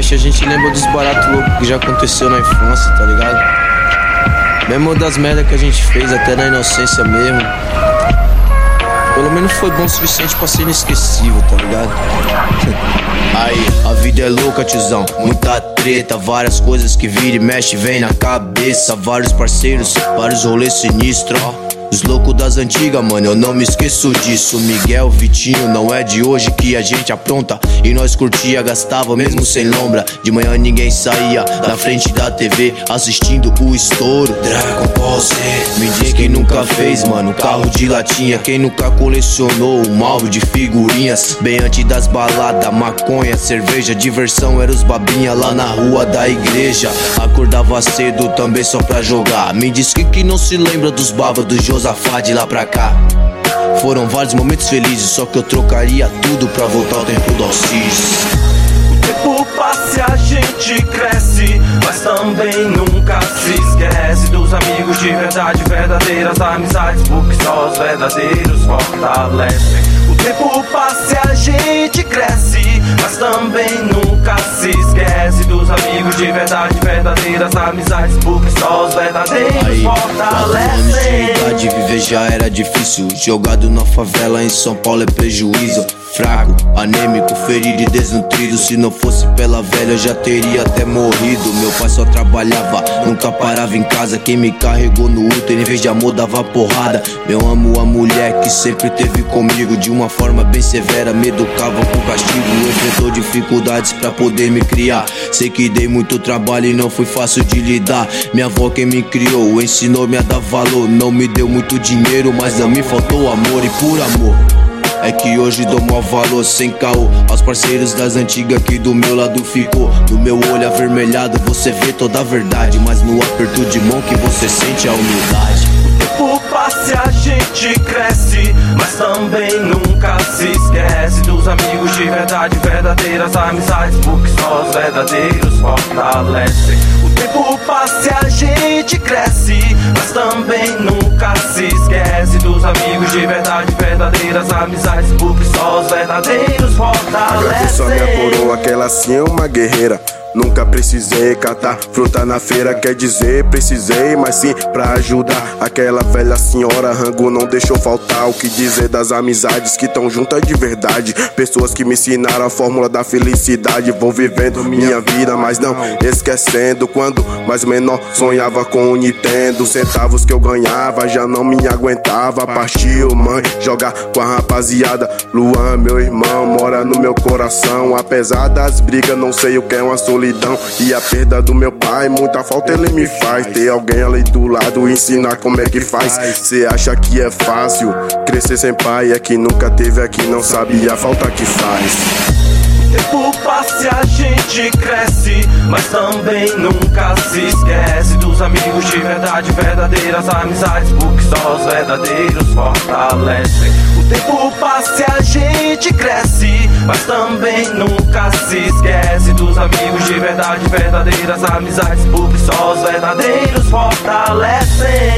mexe, a gente lembra dos baratos loucos que já aconteceu na infância, tá ligado? Mesmo das merdas que a gente fez, até na inocência mesmo. Pelo menos foi bom o suficiente pra ser inesquecível, tá ligado? Aí, a vida é louca, tiozão, muita treta, várias coisas que vira e mexe, vem na cabeça. Vários parceiros, vários rolês sinistros, ó. Os loucos das antigas, mano, eu não me esqueço disso. Miguel, Vitinho, não é de hoje que a gente apronta. E nós curtia, gastava mesmo sem lombra. De manhã ninguém saía da frente da TV assistindo o estouro Dragon Ball Z. Me diz quem nunca fez, mano, carro de latinha. Quem nunca colecionou um álbum de figurinhas. Bem antes das baladas, maconha, cerveja, diversão era os babinha lá na rua da igreja. Acordava cedo também só pra jogar. Me diz que não se lembra dos babas do Josafá de lá pra cá. Foram vários momentos felizes, só que eu trocaria tudo pra voltar ao tempo do Alcides. O tempo passa e a gente cresce, mas também nunca se esquece dos amigos de verdade, verdadeiras amizades, porque só os verdadeiros fortalecem. O tempo passa e a gente cresce, mas também nunca se esquece dos amigos de verdade, verdadeiras amizades, porque só os verdadeiros fortalecem. De idade, viver já era difícil. Jogado na favela em São Paulo é prejuízo. Fraco, anêmico, ferido e desnutrido. Se não fosse pela velha eu já teria até morrido. Meu pai só trabalhava, nunca parava em casa. Quem me carregou no útero em vez de amor dava porrada. Eu amo a mulher que sempre teve comigo. De uma forma bem severa me educava com castigo. Enfrentou dificuldades pra poder me criar. Sei que dei muito trabalho e não foi fácil de lidar. Minha avó quem me criou, ensinou-me a dar valor. Não me deu muito dinheiro, mas não me faltou amor. E por amor é que hoje dou maior valor sem caô aos parceiros das antigas que do meu lado ficou. No meu olho avermelhado você vê toda a verdade, mas no aperto de mão que você sente a humildade. O tempo passa e a gente cresce, mas também nunca se esquece dos amigos de verdade, verdadeiras amizades, porque só os verdadeiros fortalecem. O tempo passa e a gente cresce, mas também nunca se esquece dos amigos de verdade, verdadeiras amizades, porque só os verdadeiros fortalecem. Agradeço a minha coroa, que ela sim é uma guerreira. Nunca precisei catar fruta na feira, quer dizer precisei, mas sim pra ajudar. Aquela velha senhora Rango não deixou faltar. O que dizer das amizades que tão juntas de verdade, pessoas que me ensinaram a fórmula da felicidade. Vou vivendo minha vida, mas não esquecendo quando mais menor sonhava com o Nintendo. Centavos que eu ganhava já não me aguentava. Partiu mãe, jogar com a rapaziada. Luan, meu irmão, mora no meu coração. Apesar das brigas, não sei o que é uma solidão e a perda do meu pai, muita falta ele me faz. Ter alguém ali do lado e ensinar como é que faz. Cê acha que é fácil crescer sem pai? É que nunca teve aqui, não sabe a falta que faz. O tempo passa e a gente cresce, mas também nunca se esquece dos amigos de verdade, verdadeiras amizades, porque só os verdadeiros fortalecem. O tempo passa e a gente cresce, mas também nunca se esquece dos amigos de verdade, verdadeiras amizades, porque só os verdadeiros fortalecem.